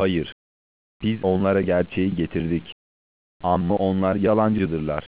Hayır. Biz onlara gerçeği getirdik. Ama onlar yalancıdırlar.